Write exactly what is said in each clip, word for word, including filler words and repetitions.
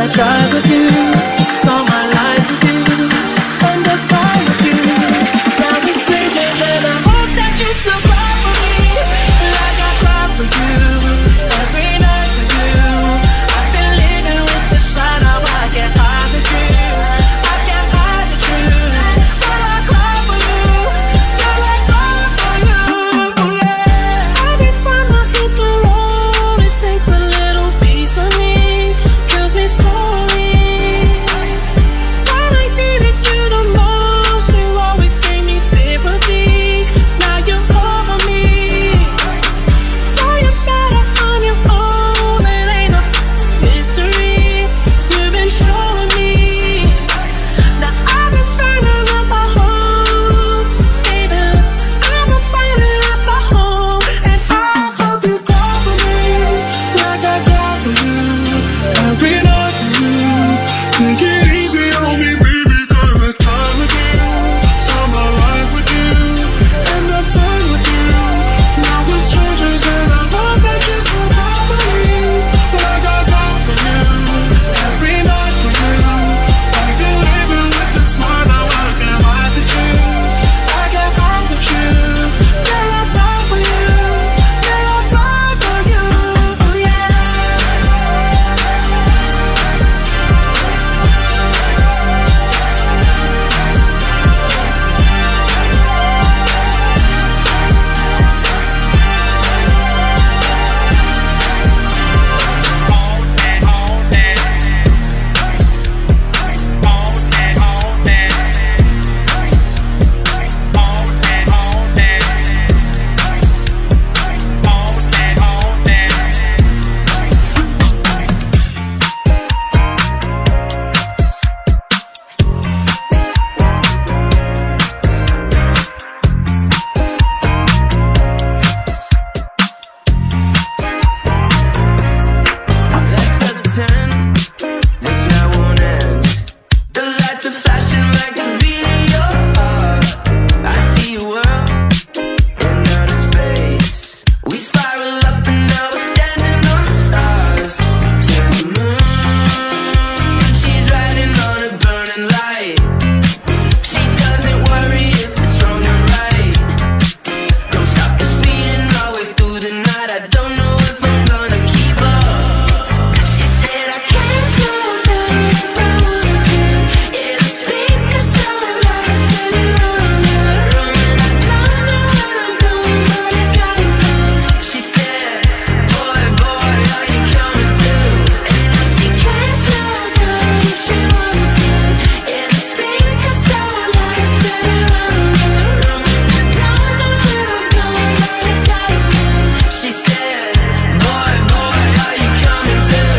I drive with you. It's all my life with you. End up time with you. Now we're strangers and I hope that you still cry for me like I cry for you. Every night for you. I've been living with the sun. Now I can't hide the truth. I can't hide the truth. Girl, I cry for you. Girl, I cry for you. Yeah. Every time I hit the road, it takes a little piece of me. Kills me slowly. When I needed you the most, you always gave me sympathy. Now you're over me. Now you're better on your own. It ain't a mystery. You've been showing me. Now I've been burning up my home, baby. I've been burning up my home, and I hope you go for me like I go for you. Every night for you. Take it easy on me, baby. Got a time with you. Start my life with you. End up time with you. Now we're strangers and I hope that you still go for me like I go for you. Every night for you. I've been living with the sun. Now I can't hide the truth. I can't hide the truth. Girl, I die for you. Girl, I die for you. Yeah. Let's pretend this night won't end. The lights are flashing like a beat in your heart. I see you world in outer space. We spiral up and now we're standing on the stars. To the moon, she's riding on a burning light. She doesn't worry if it's wrong or right. Don't stop the speeding all the way through the night. I don't know if I'm gonna keep up. She said I can't slow down if I wanted to. Yeah, the speakers so loud, I spin it round and round, and I don't know where I'm going, but I gotta move. She said, boy, boy, are you coming too? And now she can't slow down if she wanted to. Yeah, the speakers so loud, I spin it round and round, and I don't know where I'm going, but I gotta move. She said, boy, boy, are you coming too?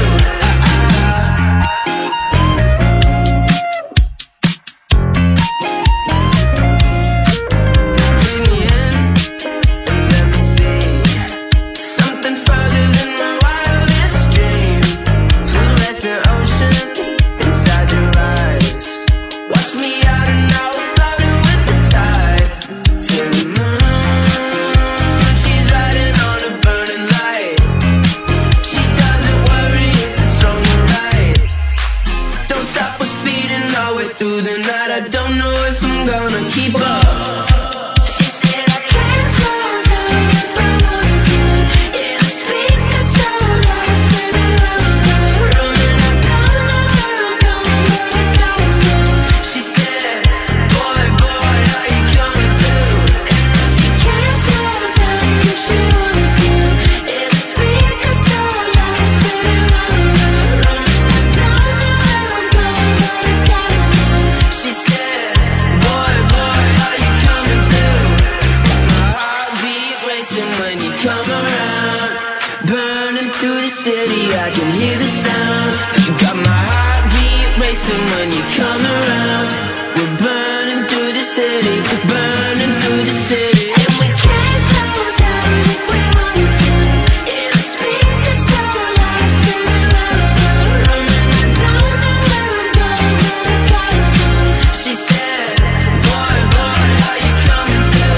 Bring me in and let me see something further than my wildest dream. Fluorescent ocean inside your eyes. Watch me out and I will floating with the tide. To the moon, she's riding on a burning light. She doesn't worry if it's wrong or right. Don't stop us speeding all the way through the night. I don't know if I'm gonna keep up. She said I can't slow down if I wanted to. Yeah, the speakers so loud, I spin it round and round, and I don't know where I'm going, but I gotta move. She said, boy, boy, are you coming too? And now she can't slow down if she wanted to. Yeah, the speakers so loud, I spin it round and round, and I don't know where I'm going, but I gotta move. She said, boy, boy, are you coming too? My heartbeat racing when you come around. Burning through the city, I can hear the sound. Got my heartbeat racing when you come around. We're burning through the city, burning through the city. And we can't slow down if we wanted to. Yeah, the speakers so loud, I spin it round and round, and I don't know where I'm going, but I gotta move. She said, boy, boy, are you coming too?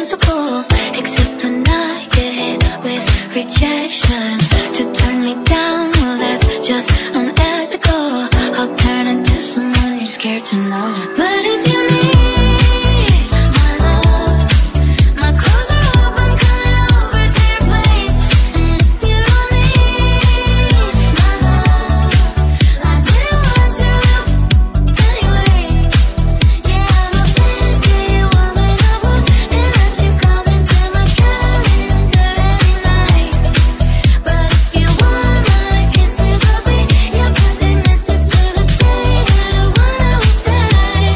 impossible, except when I get hit with rejection. To turn me down, well that's just unethical. I'll turn into someone you're scared to know. But if you need my love, my clothes are off, I'm coming over to your place. And if you don't need my love, I didn't want you anyway. Yeah, I'm a fantasy woman, I wouldn't let you come into my calendar every night. But if you want my kisses, I'll be your perfect missus to the day that I wanna was dead.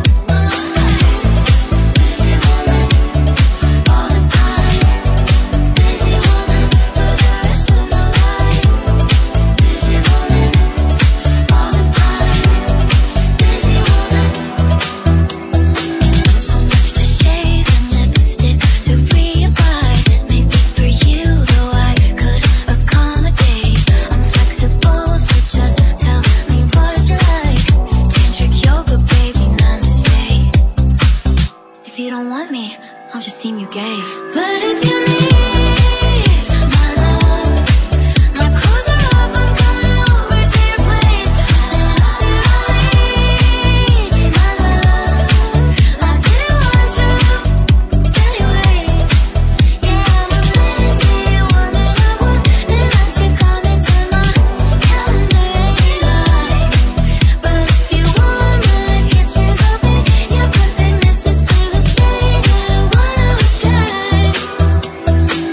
Busy woman, all the time. Busy woman, for the rest of my life. Busy woman, all the time. Busy woman. So much to shave and lipstick to reapply. Maybe for you, though I could accommodate. I'm flexible, so just tell me what you like. Tantric yoga, baby, namaste. If you don't want me, I'll just deem you gay. But if you need my love, my clothes are off, I'm coming over to your place. And if you don't need my love, I didn't want you anyway. Yeah, I'm a fantasy woman, I wouldn't let you come into my calendar every night. But if you want my kisses, I'll be your perfect missus to the day that I wanna was dead.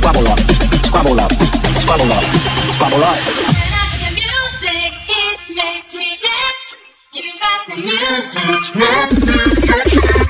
squabble up, squabble up, squabble up, squabble up. Music, it makes me dance. You got the music,